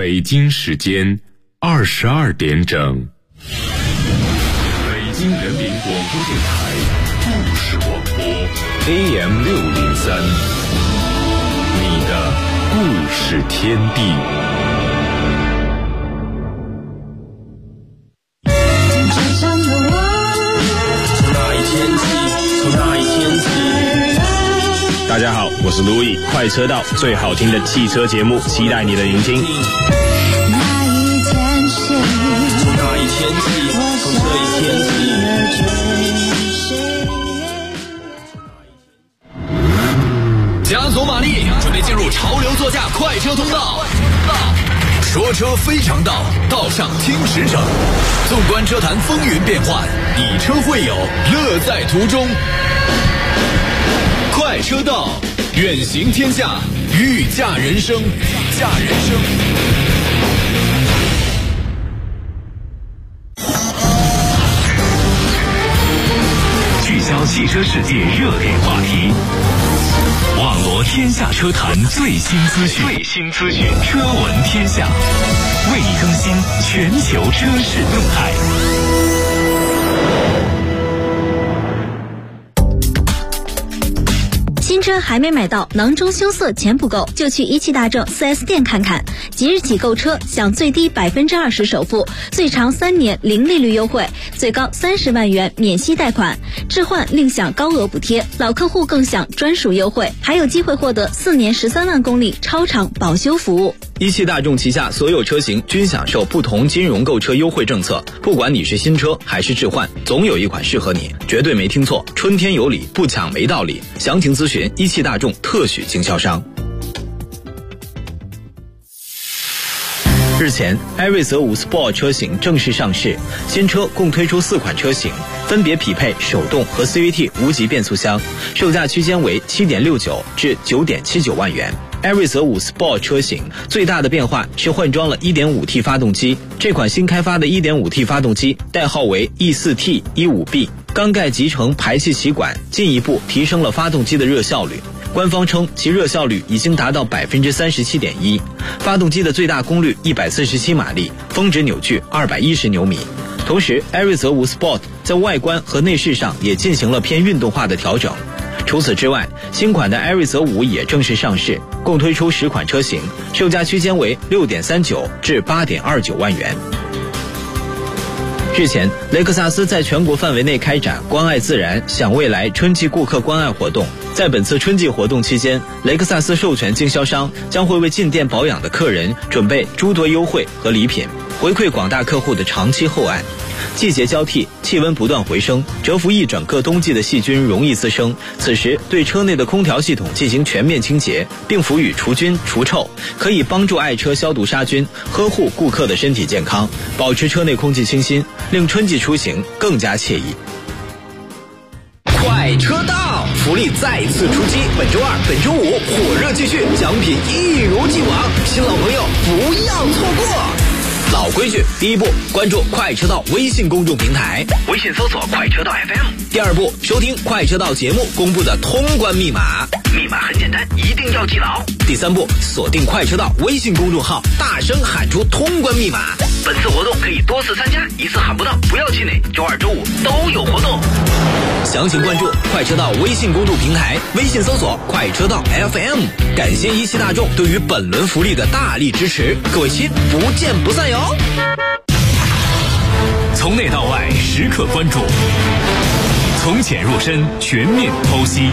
北京时间22点整。北京人民广播电台故事广播 AM603， 你的故事天地。 大家好，我是路易，快车道最好听的汽车节目，期待你的聆听。 那一天起，从那一天起，从这一天起，加足马力，准备进入潮流座驾快车通道。说车非常道，道上听实诚。纵观车坛风云变幻，以车会友，乐在途中。快车道，远行天下，御驾人生，御驾人生。 聚焦汽车世界热点话题，网罗天下车坛最新资讯，车闻天下，为你更新全球车市动态。 新车还没买到，囊中羞涩钱不够，就去一汽大众 4S 店看看。即日起购车享最低20%首付，最长3年零利率优惠，最高30万元免息贷款，置换另享高额补贴，老客户更享专属优惠，还有机会获得4年13万公里超长保修服务。 一汽大众旗下所有车型均享受不同金融购车优惠政策，不管你是新车还是置换，总有一款适合你，绝对没听错，春天有礼，不抢没道理。详情咨询一汽大众特许经销商。日前，艾瑞泽5 Sport 车型正式上市，新车共推出4款车型，分别匹配手动和 CVT 无级变速箱，售价区间为7.69至9.79万元。艾瑞泽5 Sport 车型最大的变化是换装了 1.5T 发动机，这款新开发的 1.5T 发动机代号为 E4T15B， 缸盖集成排气歧管，进一步提升了发动机的热效率。官方称其热效率已经达到 37.1%， 发动机的最大功率147马力，峰值扭矩210牛米。同时，艾瑞泽5 Sport 在外观和内饰上也进行了偏运动化的调整。除此之外，新款的艾瑞泽5也正式上市，共推出10款车型，售价区间为 6.39至8.29万元。日前，雷克萨斯在全国范围内开展关爱自然享未来春季顾客关爱活动。在本次春季活动期间，雷克萨斯授权经销商将会为进店保养的客人准备诸多优惠和礼品，回馈广大客户的长期厚爱。季节交替，气温不断回升，蛰伏一整个冬季的细菌容易滋生。此时，对车内的空调系统进行全面清洁，并辅以除菌除臭，可以帮助爱车消毒杀菌，呵护顾客的身体健康，保持车内空气清新，令春季出行更加惬意。 快车道，福利再次出击，本周2、本周5火热继续，奖品一如既往，新老朋友不要错过。老规矩，第一步，关注快车道微信公众平台，微信搜索快车道 FM。第二步，收听快车道节目公布的通关密码，密码很简单，一定要记牢。第三步，锁定快车道微信公众号，大声喊出通关密码。本次活动可以多次参加，一次喊不到不要气馁，周2、周5都有活动。详情关注快车道微信公众平台，微信搜索快车道 FM。感谢一汽大众对于本轮福利的大力支持，各位亲，不见不散哟。 从内到外时刻关注，从浅入深全面剖析。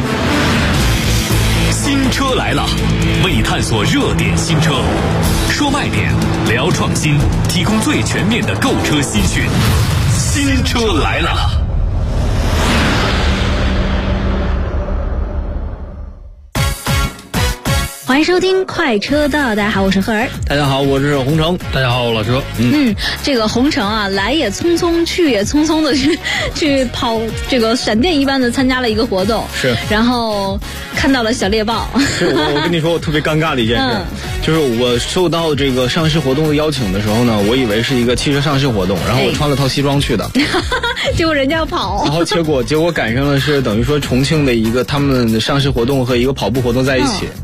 新车来了，为你探索热点新车，说卖点，聊创新，提供最全面的购车新讯。新车来了。 欢迎收听快车道，大家好，我是赫儿。 大家好，我是洪城。 大家好，我老车。 这个洪城啊，来也匆匆，去也匆匆的去跑这个闪电一般的参加了一个活动， 是， 然后看到了小猎豹。 是我跟你说，我特别尴尬的一件事，就是我受到这个上市活动的邀请的时候呢，我以为是一个汽车上市活动，然后我穿了套西装去的， 结果人家要跑， 然后结果赶上了是等于说重庆的一个他们的上市活动和一个跑步活动在一起。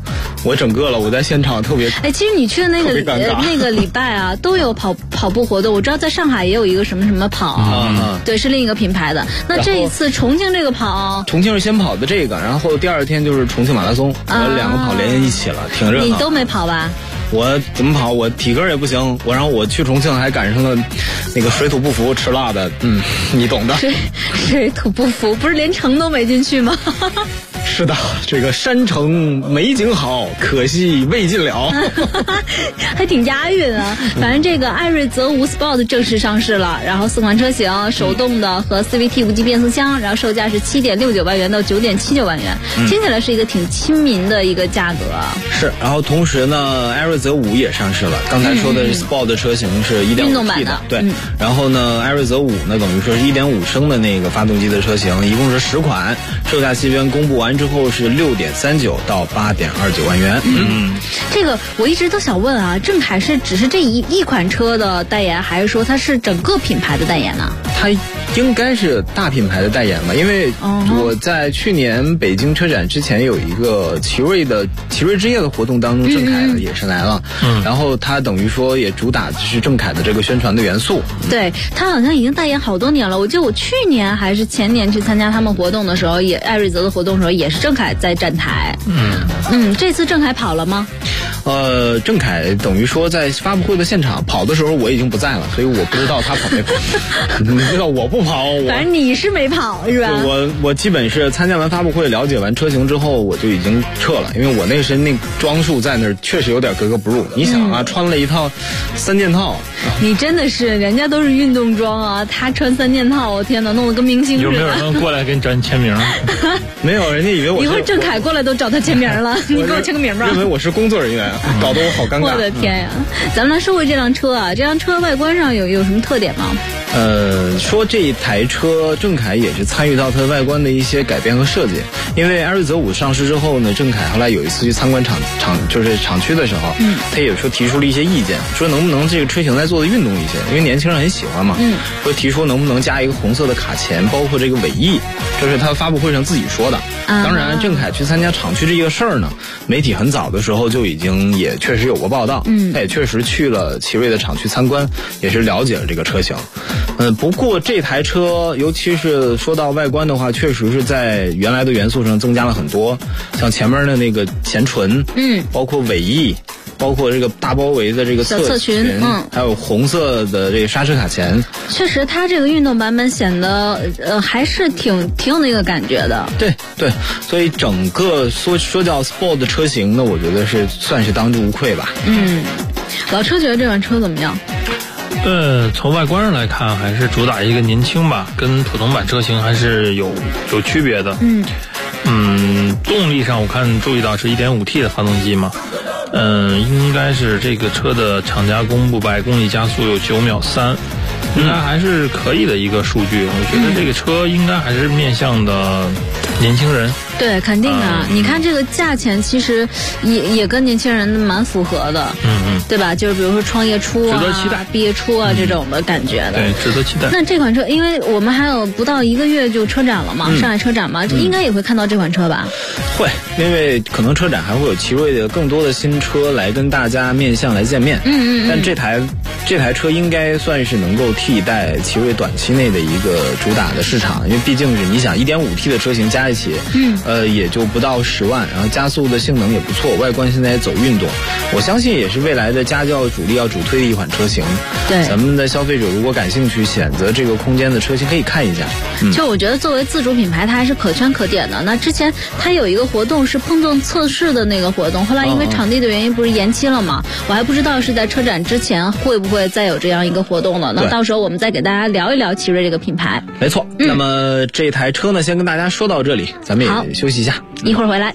我整个了，我在现场特别其实你去的那个礼拜啊，都有跑步活动。我知道在上海也有一个什么什么跑，对，是另一个品牌的。那这一次重庆这个跑， 重庆是先跑的这个，然后第二天就是重庆马拉松，两个跑连在一起了，挺热闹。 你都没跑吧？ 我怎么跑？我体格也不行，然后我去重庆还赶上了那个水土不服吃辣的，你懂的。 水土不服，不是连城都没进去吗？ 是的，这个山城美景好，可惜未尽了。 还挺押韵啊。反正这个艾瑞泽5 Sport 正式上市了，然后4款车型，手动的和 CVT 无级变速箱，然后售价是7.69万元到9.79万元，听起来是一个挺亲民的一个价格。 是，然后同时呢，艾瑞泽5也上市了。刚才说的 Sport 的车型是 1.5T 的，对。然后呢，艾瑞泽5呢，等于说是1.5升的那个发动机的车型，一共是10款，售价期间公布完之后是6.39到8.29万元。 这个我一直都想问啊，郑恺是只是这一款车的代言，还是说它是整个品牌的代言呢？ 它应该是大品牌的代言吧，因为我在去年北京车展之前有一个奇瑞之夜的活动当中，郑恺也是来了，然后它等于说也主打就是郑恺的这个宣传的元素。 对，他好像已经代言好多年了，我记得我去年还是前年去参加他们活动的时候，也艾瑞泽的活动的时候也是郑恺在站台。这次郑恺跑了吗？ 郑恺等于说在发布会的现场跑的时候我已经不在了，所以我不知道他跑没跑。你知道我不跑， 反正你是没跑是吧？ 我基本是参加完发布会，了解完车型之后，我就已经撤了，因为我那身那装束在那儿确实有点格格不入。你想啊，穿了一套3件套。 你真的是，人家都是运动装啊，他穿3件套，我天哪，弄得跟明星似的。 有没有人过来给你找你签名？ 没有，人家以为我是。 一会儿郑恺过来都找他签名了，你给我签个名吧。 认为我是工作人员，搞得我好尴尬。 我的天呀！咱们来说回这辆车啊，这辆车外观上有什么特点吗？ 说这一台车，郑恺也是参与到它外观的一些改变和设计。因为艾瑞泽5上市之后呢，郑恺后来有一次去参观厂区的时候，他也说提出了一些意见，说能不能这个车型再做的运动一些，因为年轻人很喜欢嘛。说提出能不能加一个红色的卡钳，包括这个尾翼，这是他发布会上自己说的。当然，郑恺去参加厂区这个事儿呢，媒体很早的时候就已经也确实有过报道。他也确实去了奇瑞的厂区参观，也是了解了这个车型。不过这台车，尤其是说到外观的话，确实是在原来的元素上增加了很多，像前面的那个前唇，包括尾翼，包括这个大包围的这个侧裙，还有红色的这个刹车卡钳。 确实，它这个运动版本显得还是挺有那个感觉的。 对，所以整个说叫 Sport 的车型呢，我觉得是算是当之无愧吧。 老车觉得这款车怎么样？ 从外观上来看，还是主打一个年轻吧，跟普通版车型还是有区别的。动力上我看注意到是 1.5T 的发动机嘛，应该是这个车的厂家公布100公里加速有9秒3，应该还是可以的一个数据。我觉得这个车应该还是面向的年轻人。 对，肯定的。你看这个价钱，其实也跟年轻人蛮符合的，对吧？就是比如说创业初啊、 值得期待毕业初啊这种的感觉的。 对，值得期待。 那这款车，因为我们还有不到1个月就车展了嘛，上海车展嘛，应该也会看到这款车吧？ 会，因为可能车展还会有奇瑞的更多的新车来跟大家面向来见面。但这台车应该算是能够替代奇瑞短期内的一个主打的市场，因为毕竟是你想 1.5T 的车型加一起，也就不到10万，然后加速的性能也不错，外观现在也走运动，我相信也是未来的家轿主力要主推的一款车型。 对， 咱们的消费者如果感兴趣，选择这个空间的车型可以看一下。 就我觉得作为自主品牌，它还是可圈可点的。那之前它有一个活动是碰撞测试的那个活动，后来因为场地的原因不是延期了吗？我还不知道是在车展之前会不会再有这样一个活动了。那到时候我们再给大家聊一聊奇瑞这个品牌。 没错，那么这台车呢，先跟大家说到这里，咱们也休息一下， 一会儿回来。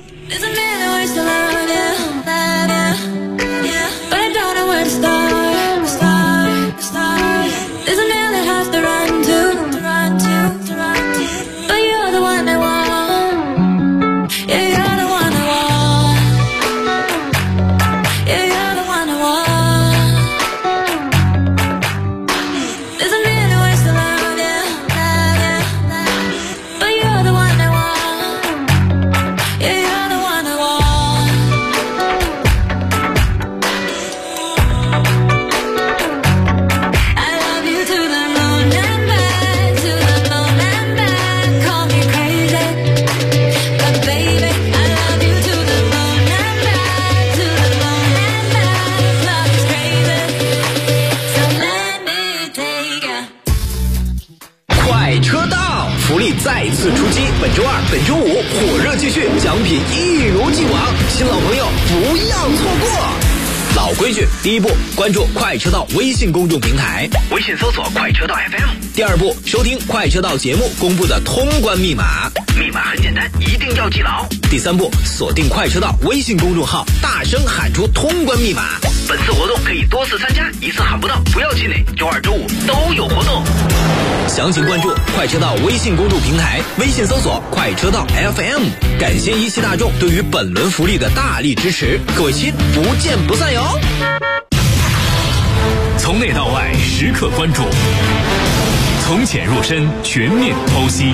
本周二、本周五火热继续，奖品一如既往，新老朋友不要错过。老规矩，第一步，关注快车道微信公众平台，微信搜索快车道 FM。第二步，收听快车道节目公布的通关密码，密码很简单，一定要记牢。第三步，锁定快车道微信公众号，大声喊出通关密码。本次活动可以多次参加，一次喊不到不要气馁，周二、周五都有活动。详情关注快车道微信公众平台，微信搜索快车道 FM。感谢一汽大众对于本轮福利的大力支持，各位亲，不见不散哟！ 从内到外时刻关注，从浅入深全面剖析。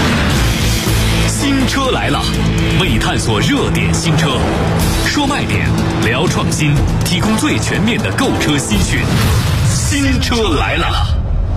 新车来了，为探索热点新车，说卖点，聊创新，提供最全面的购车资讯。新车来了。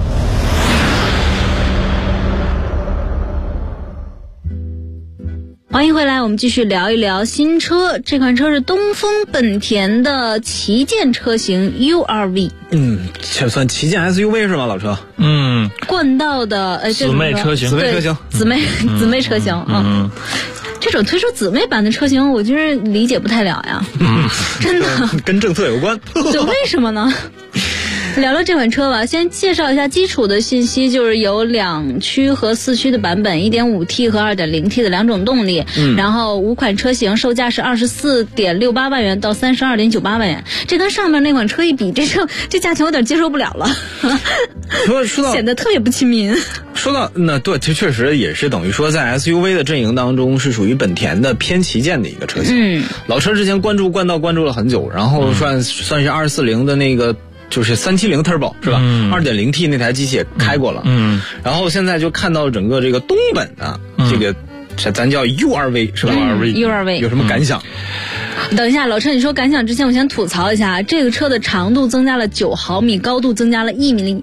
欢迎回来，我们继续聊一聊新车。这款车是东风本田的旗舰车型 URV。 这算旗舰 SUV 是吗？老车？ 冠道的姊妹车型， 姊妹车型。这种推出姊妹版的车型，我就是理解不太了呀。真的跟政策有关。 对，为什么呢？聊聊这款车吧，先介绍一下基础的信息，就是有2驱和4驱的版本， 1.5T 和 2.0T 的两种动力，然后5款车型，售价是24.68万元到32.98万元。这跟上面那款车一比，这价钱有点接受不了了。 说到显得特别不亲民。 说到那对，这确实也是等于说在 SUV 的阵营当中是属于本田的偏旗舰的一个车型。老车之前关注冠道关注了很久，然后算是240的那个。就是370 Turbo 是吧？2.0T 那台机器也开过了，然后现在就看到整个这个东本啊，这个咱叫 URV 是吧 ？URV 有什么感想？ 等一下，老车，你说感想之前，我先吐槽一下，这个车的长度增加了9毫米，高度增加了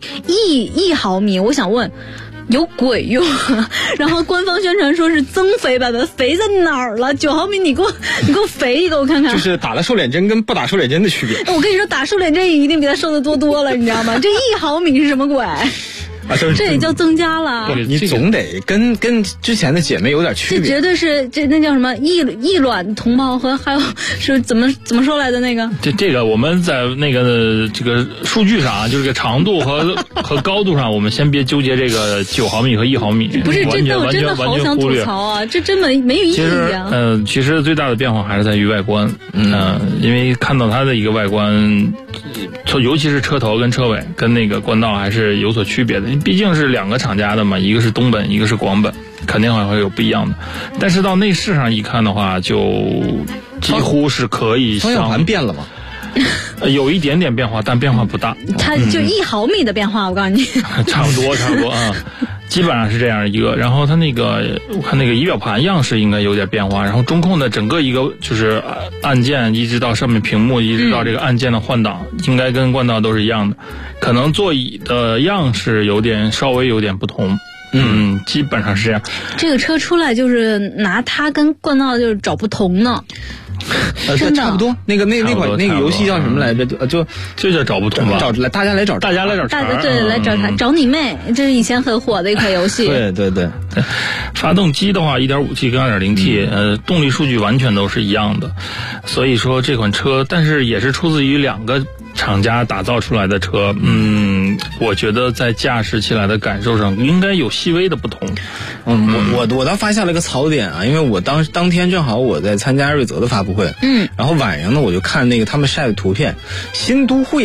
1毫米。我想问，有鬼用？然后官方宣传说是增肥版本，肥在哪儿了？9毫米，你给我肥一个，我看看。 就是打了瘦脸针跟不打瘦脸针的区别。 我跟你说，打瘦脸针一定比他瘦的多了，你知道吗？这1毫米是什么鬼？这也叫增加了。 你总得跟之前的姐妹有点区别。 这绝对是那叫什么异卵同胞和还有是怎么说来的那个？ 这个我们在那个这个数据上啊，就是这个长度和高度上，我们先别纠结这个9毫米和1毫米。 不是，真的我真的好想吐槽啊！这真没有意义啊。 其实最大的变化还是在于外观。因为看到它的一个外观，尤其是车头跟车尾跟那个冠道还是有所区别的。毕竟是2个厂家的嘛，一个是东本，一个是广本，肯定还会有不一样的。但是到内饰上一看的话，就几乎是可以方向盘变了吗？ 有一点点变化，但变化不大。 它就1毫米的变化，我告诉你。 差不多啊。基本上是这样一个，然后它那个我看那个仪表盘样式应该有点变化，然后中控的整个一个就是按键一直到上面屏幕一直到这个按键的换挡，应该跟冠道都是一样的，可能座椅的样式稍微有点不同。基本上是这样。 这个车出来就是拿它跟冠道就是找不同呢。 真的差不多。那款那个游戏叫什么来着？就叫找不同吧。 大家来找对， 来找他找你妹，这是以前很火的一款游戏。 对。 发动机的话 1.5T 跟 2.0T，动力数据完全都是一样的。所以说这款车，但是也是出自于2个厂家打造出来的车。我觉得在驾驶起来的感受上应该有细微的不同。 我倒发下了个槽点啊，因为我当天正好我在参加瑞泽的发布会，然后晚上呢我就看那个他们晒的图片，新都会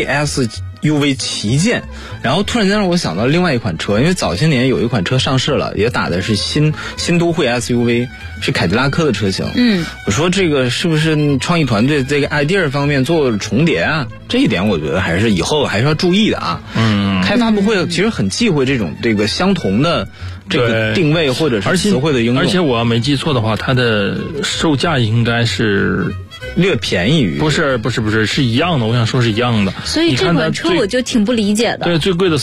SUV 旗舰，然后突然间让我想到另外一款车，因为早些年有一款车上市了，也打的是新都会 SUV， 是凯迪拉克的车型。我说这个是不是创意团队这个 idea 方面做了重叠啊？这一点我觉得还是以后还是要注意的啊。开发布会其实很忌讳这个相同的这个定位或者是词汇的应用。 而且我要没记错的话，它的售价应该是略便宜于。 不是是一样的，我想说是一样的。 所以这款车我就挺不理解的。 对，最贵的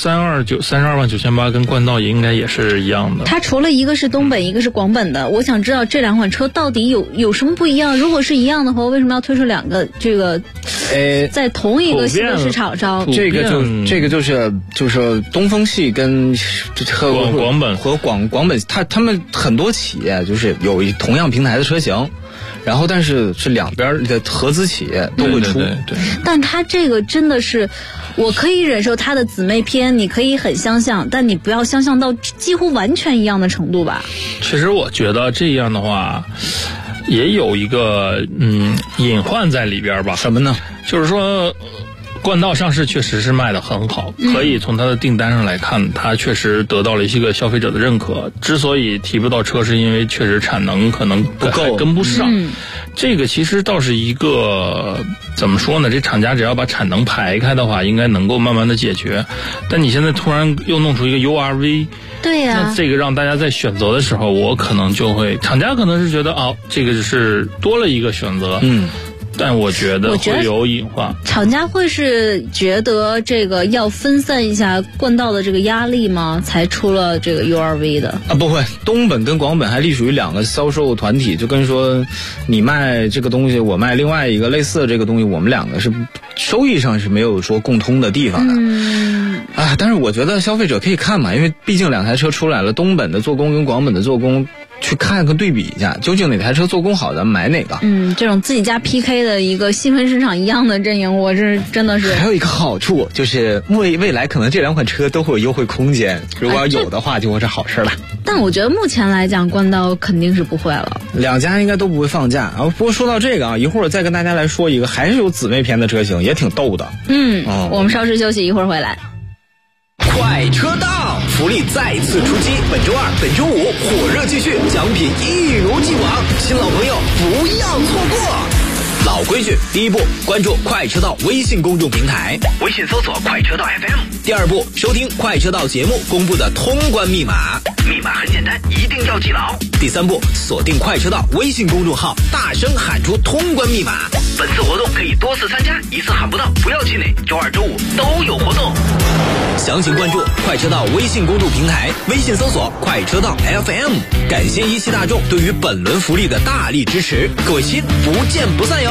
32.9898跟冠道应该也是一样的。 它除了一个是东本，一个是广本的，我想知道这两款车到底有什么不一样？如果是一样的话，为什么要推出两个这个？在同一个新的市场上， 这个就是东风系跟广本和广本，他们很多企业就是有同样平台的车型。然后，但是两边的合资企业都会出， 对。 但它这个真的是，我可以忍受它的姊妹篇，你可以很相像，但你不要相像到几乎完全一样的程度吧。 其实我觉得这样的话，也有一个隐患在里边吧。 什么呢？ 就是说。冠道上市确实是卖得很好，可以从它的订单上来看，它确实得到了一些个消费者的认可。之所以提不到车，是因为确实产能可能不够，跟不上。这个其实倒是一个怎么说呢？这厂家只要把产能排开的话，应该能够慢慢的解决。但你现在突然又弄出一个 URV， 对呀， 那这个让大家在选择的时候，我可能就会，厂家可能是觉得这个是多了一个选择，但我觉得会有隐患。 厂家会是觉得这个要分散一下冠道的这个压力吗？才出了这个 URV 的不会，东本跟广本还隶属于两个销售团体，就跟说你卖这个东西，我卖另外一个类似的这个东西，我们两个是收益上是没有说共通的地方的。但是我觉得消费者可以看嘛，因为毕竟两台车出来了，东本的做工跟广本的做工。去看看对比一下，究竟哪台车做工好，咱们买哪个？ 这种自己家 PK 的一个细分市场一样的阵营，我这真的是。 还有一个好处就是未来可能这两款车都会有优惠空间，如果要有的话，就会是好事了。 但我觉得目前来讲，冠道肯定是不会了。 两家应该都不会放价。不过说到这个一会儿再跟大家来说一个，还是有姊妹篇的车型，也挺逗的。 我们稍事休息，一会儿回来。 快车道，福利再次出击！本周二、本周五火热继续，奖品一如既往，新老朋友不要错过。老规矩，第一步，关注快车道微信公众平台，微信搜索快车道 FM。第二步，收听快车道节目公布的通关密码，密码很简单，一定要记牢。第三步，锁定快车道微信公众号，大声喊出通关密码。本次活动可以多次参加，一次喊不到不要气馁，周二、周五都有活动。详情关注快车道微信公众平台，微信搜索快车道 FM。感谢一汽大众对于本轮福利的大力支持，各位亲，不见不散哟！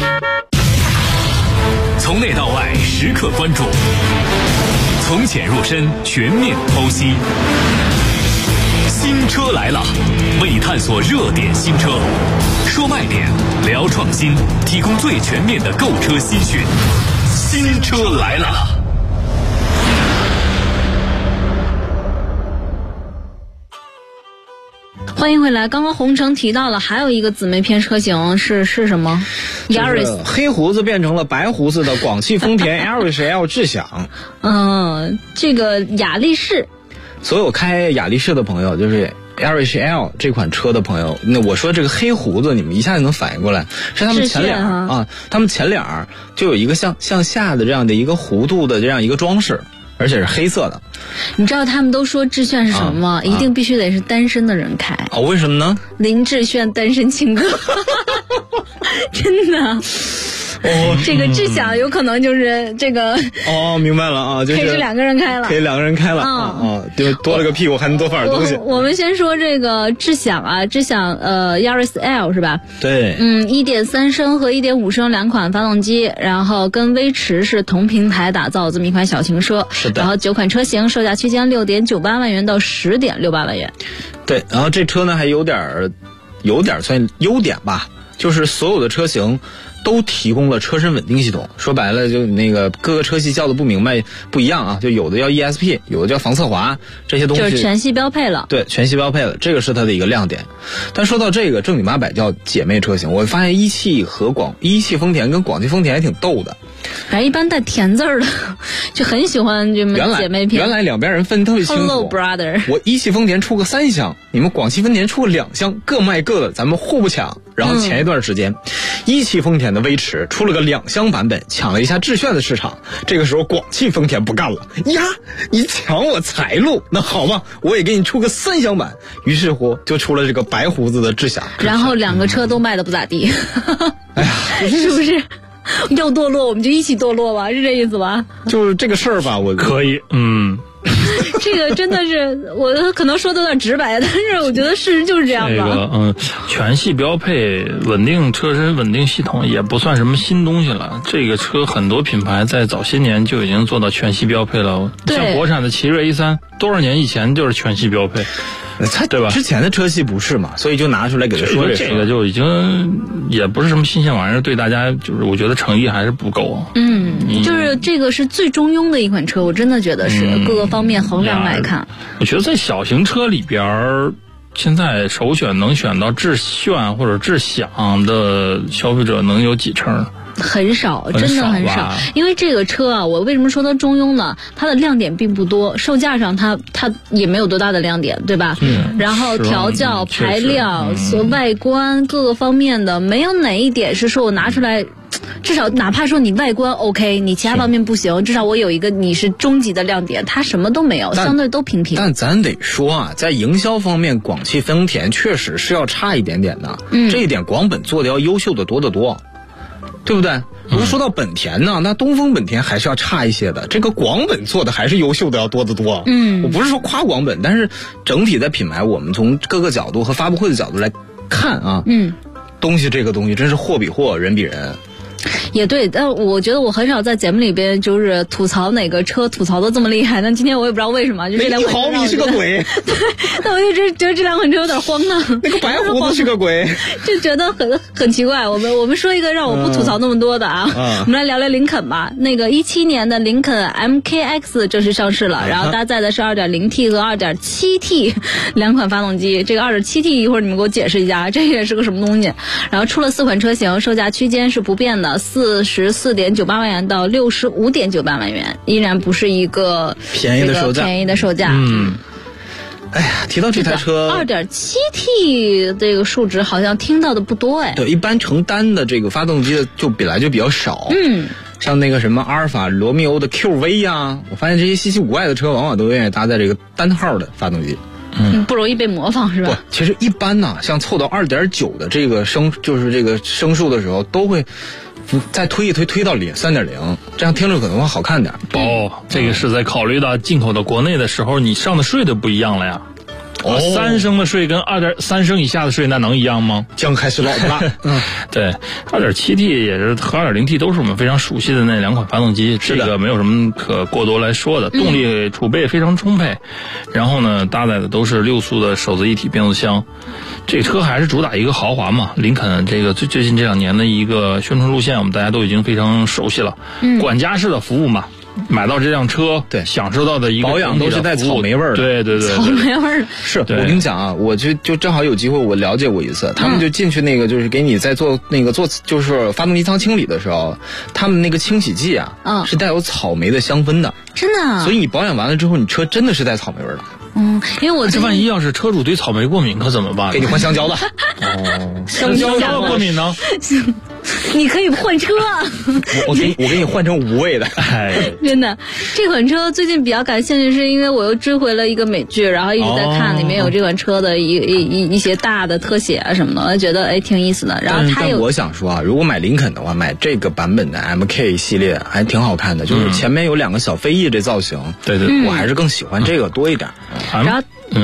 从内到外时刻关注，从浅入深全面剖析。新车来了，为探索热点新车，说卖点，聊创新，提供最全面的购车新讯。新车来了。 欢迎回来。刚刚洪城提到了还有一个姊妹篇车型是什么？ Yaris 黑胡子变成了白胡子的广汽丰田 Yaris L 智享。 这个雅力士， 所有开雅力士的朋友，就是 Yaris L 这款车的朋友，那我说这个黑胡子，你们一下就能反应过来，是他们前脸他们前脸就有一个向下的这样的一个弧度的这样一个装饰。而且是黑色的。 你知道他们都说致炫是什么吗？一定必须得是单身的人开。 为什么呢？ 林志炫单身情歌。真的。这个智享有可能就是这个明白了就是可以是两个人开了， 可以两个人开了就多了个屁股还能多放点东西。 我们先说这个智享Yaris L 是吧？ 对 ，1.3升和1.5升两款发动机，然后跟威驰是同平台打造这么一款小型车。 是的。 然后9款车型，售价区间6.98万元到10.68万元。 对，然后这车呢还有点算优点吧，就是所有的车型都提供了车身稳定系统。说白了，就那个各个车系叫的不明白不一样就有的叫 ESP， 有的叫防侧滑，这些东西就是全系标配了。 对，全系标配了，这个是它的一个亮点。但说到这个正经八百叫姐妹车型，我发现一汽丰田跟广汽丰田还挺逗的。 反正一般带甜字儿的就很喜欢这么姐妹篇。 原来两边人分特别清楚。 Hello brother， 我一汽丰田出个3厢，你们广汽丰田出个2厢，各卖各的，咱们互不抢。然后前一段时间， 一汽丰田的威驰出了个2厢版本，抢了一下致炫的市场。这个时候广汽丰田不干了呀，你抢我财路，那好吧，我也给你出个3厢版。于是乎就出了这个白胡子的智享， 然后2个车都卖的不咋地。 哎呀， 是不是？要堕落我们就一起堕落吧，是这意思吧？ 就是这个事儿吧，我可以， 这个真的是我可能说的有点直白，但是我觉得事实就是这样吧。 这个全系标配稳定车身稳定系统也不算什么新东西了。这个车很多品牌在早些年就已经做到全系标配了。像国产的奇瑞 A3，多少年以前就是全系标配。 对吧？之前的车系不是嘛，所以就拿出来给他说这个就已经也不是什么新鲜玩意儿，对大家就是我觉得诚意还是不够。 就是这个是最中庸的一款车，我真的觉得是各个方面衡量来看。 我觉得在小型车里边，现在首选能选到致炫或者致享的消费者能有几成？ 很少，真的很少。因为这个车啊，我为什么说它中庸呢？它的亮点并不多，售价上它也没有多大的亮点，对吧？然后调教、排量、外观各个方面的，没有哪一点是说我拿出来。至少哪怕说你外观 OK， 你其他方面不行，至少我有一个你是终极的亮点，它什么都没有，相对都平平。 但咱得说啊，在营销方面，广汽丰田确实是要差一点点的。这一点广本做的要优秀的多得多，对不对？如果说到本田呢，那东风本田还是要差一些的，这个广本做的还是优秀的要多得多。我不是说夸广本，但是整体在品牌，我们从各个角度和发布会的角度来看啊，东西这个东西真是货比货，人比人。 也对，但我觉得我很少在节目里边就是吐槽哪个车吐槽的这么厉害。但今天我也不知道为什么，就这2款车。 1毫米是个鬼。 对，但我就觉得这2款车有点荒唐。 那个白胡子是个鬼， 就觉得很奇怪。我们说一个让我不吐槽那么多的啊，我们来聊聊林肯吧。那个17年的林肯 MKX 正式上市了，然后搭载的是 2.0T 和 2.7T 2款发动机。这个 2.7T 一会儿你们给我解释一下，这也是个什么东西？然后出了4款车型，售价区间是不变的。44.98万元到65.98万元，依然不是一个便宜的售价。哎呀，提到这台车 2.7T 这个数值好像听到的不多哎。 对，一般承担的这个发动机的就本来就比较少。像那个什么阿尔法罗密欧的 QV 呀，我发现这些稀奇古怪的车往往都愿意搭载这个单号的发动机。 不容易被模仿是吧？ 不，其实一般呢，像凑到 2.9 的这个升数的时候，都会再推一推到3.0，这样听着可能会好看点。 这个是在考虑到进口到国内的时候，你上的税就不一样了呀。3升的税跟2.3升以下的税那能一样吗？ 姜还是老的辣。 对，2.7T 也是和 2.0T 都是我们非常熟悉的那2款发动机，这个没有什么可过多来说的。动力储备非常充沛，然后呢，搭载的都是6速的手自一体变速箱。这车还是主打一个豪华嘛，林肯这个最近这2年的一个宣传路线，我们大家都已经非常熟悉了。管家式的服务嘛。买到这辆车， 对， 享受到的一个保养都是带草莓味儿的， 对， 草莓味儿。 是我跟你讲啊，我就正好有机会，我了解过一次，他们就进去那个就是给你在做就是发动机舱清理的时候，他们那个清洗剂啊，是带有草莓的香氛的， 真的。 所以你保养完了之后，你车真的是带草莓味儿的。 因为我这万一要是车主对草莓过敏可怎么办？ 给你换香蕉的。 香蕉过敏呢？ 你可以换车。 我给你换成无味的。 真的，这款车最近比较感兴趣，是因为我又追回了一个美剧，然后一直在看，里面有这款车的一些大的特写啊什么的，我觉得挺有意思的。然后它有， 我想说啊，如果买林肯的话，买这个版本的 MK 系列还挺好看的，就是前面有2个小飞翼这造型， 对， 我还是更喜欢这个多一点。 然后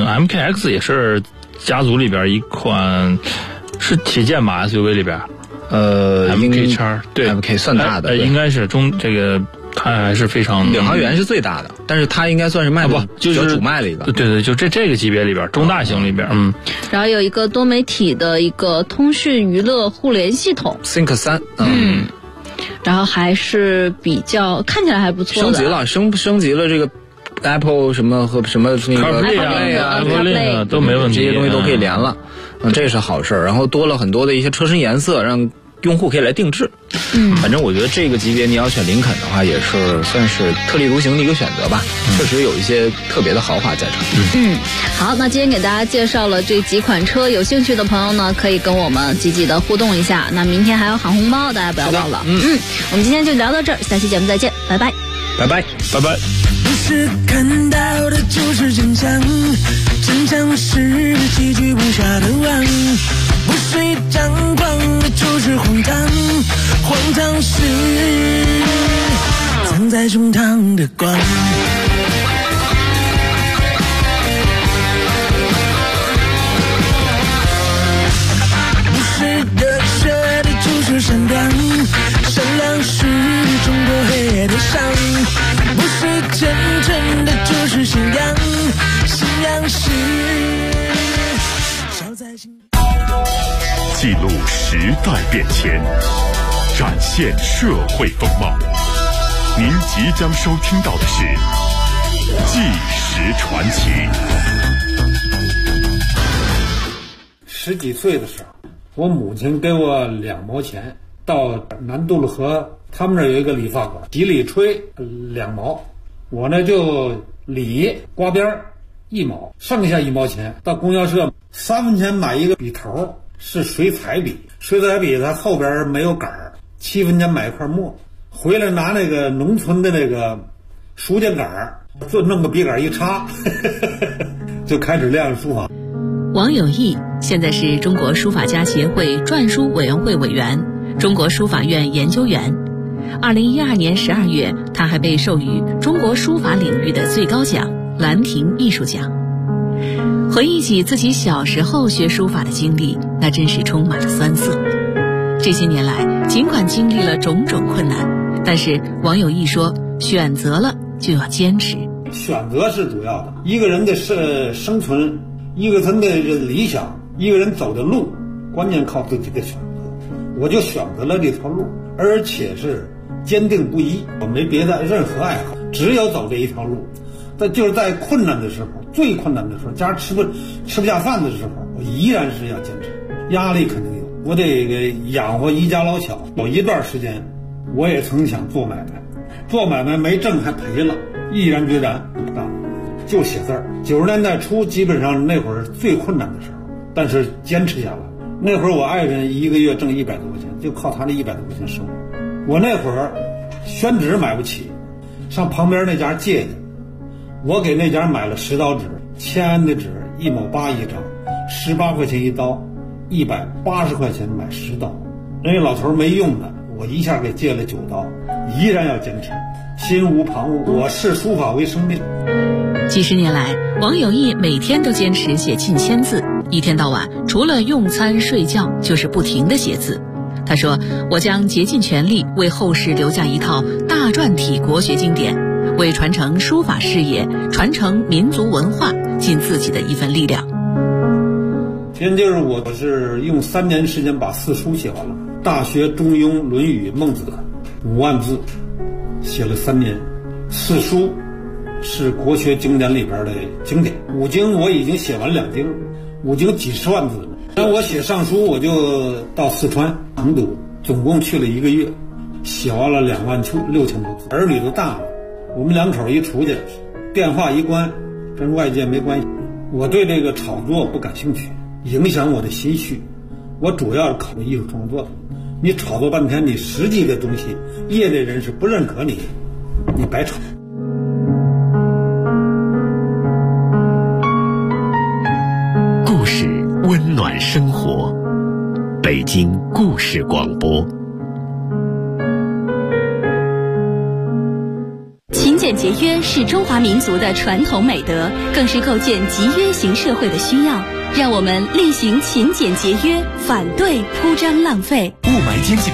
MKX 也是家族里边一款是旗舰吧 SUV 里边。MK 叉对 MK 算大的， 应该是这个它还是非常领航员是最大的，但是它应该算是卖的就是主卖了一个。 对，就这个级别里边中大型里边， 然后有一个多媒体的一个通讯娱乐互联系统 Sync 3， 然后还是比较看起来还不错的。 升级了这个 Apple 什么和什么那个 CarPlay 啊都没问题， 这些东西都可以连了。这是好事儿，然后多了很多的一些车身颜色，让用户可以来定制。反正我觉得这个级别你要选林肯的话，也是算是特立独行的一个选择吧。确实有一些特别的豪华在这。 好，那今天给大家介绍了这几款车，有兴趣的朋友呢，可以跟我们积极的互动一下。那明天还有喊红包，大家不要忘了。我们今天就聊到这儿，下期节目再见，拜拜， 拜拜，拜拜。 不是看到的就是真相，真相是寄居不下的网，不是张狂的就是荒唐，荒唐是藏在胸膛的光。不是热血的就是善良，善良是中国黑夜的伤，不是虔诚的就是信仰，信仰是烧在心。 记录时代变迁，展现社会风貌。您即将收听到的是《纪实传奇》。 十几岁的时候，我母亲给我2毛钱，到南渡路河，他们那儿有一个理发馆，几里吹2毛，我呢就理刮边1毛，剩下1毛钱到供销社3分钱买一个笔头，是水彩笔，水彩笔它后边没有杆儿，7分钱买一块墨，回来拿那个农村的那个书架杆儿，就弄个笔杆一插就开始练书法。 王有义现在是中国书法家协会篆书委员会委员、中国书法院研究员。2012年12月，他还被授予中国书法领域的最高奖兰亭艺术奖。回忆起自己小时候学书法的经历，那真是充满了酸涩。这些年来，尽管经历了种种困难，但是王有义说，选择了就要坚持。 选择是主要的，一个人的生存，一个人的理想，一个人走的路，关键靠自己的选择。我就选择了这条路，而且是坚定不移，我没别的任何爱好，只有走这一条路。但就是在困难的时候，最困难的时候，家吃不下饭的时候，我依然是要坚持。压力肯定有，我得养活一家老小。有一段时间，我也曾想做买卖，做买卖没挣还赔了，毅然决然不干，就写字儿。90年代初，基本上那会儿最困难的时候，但是坚持下来。那会儿我爱人一个月挣100多块钱，就靠他这100多块钱生活。我那会儿宣纸买不起，上旁边那家借去，我给那家买了10刀纸，签安的纸1毛8一张，18块钱一刀，180块钱买10刀。人家老头没用的，我一下给借了9刀，依然要坚持，心无旁骛，我视书法为生命。 几十年来，王有义每天都坚持写近1000字，一天到晚除了用餐睡觉就是不停地写字。他说，我将竭尽全力为后世留下一套大篆体国学经典，为传承书法事业、传承民族文化尽自己的一份力量。 现在就是我是用3年时间把4书写完了，《大学》《中庸》《论语》《孟子》5万字，写了3年。4书是国学经典里边的经典，5经我已经写完2经，5经几十万字了。那我写上书，我就到四川成都，总共去了1个月，写完了26000多字。儿女都大了，我们2口一出去，电话一关，跟外界没关系。我对这个炒作不感兴趣，影响我的心绪。我主要是考虑艺术创作的。你炒作半天，你实际的东西，业内人士不认可你，你白炒。 故事温暖生活，北京故事广播。 勤俭节约是中华民族的传统美德，更是构建集约型社会的需要。让我们力行勤俭节约，反对铺张浪费。 雾霾天气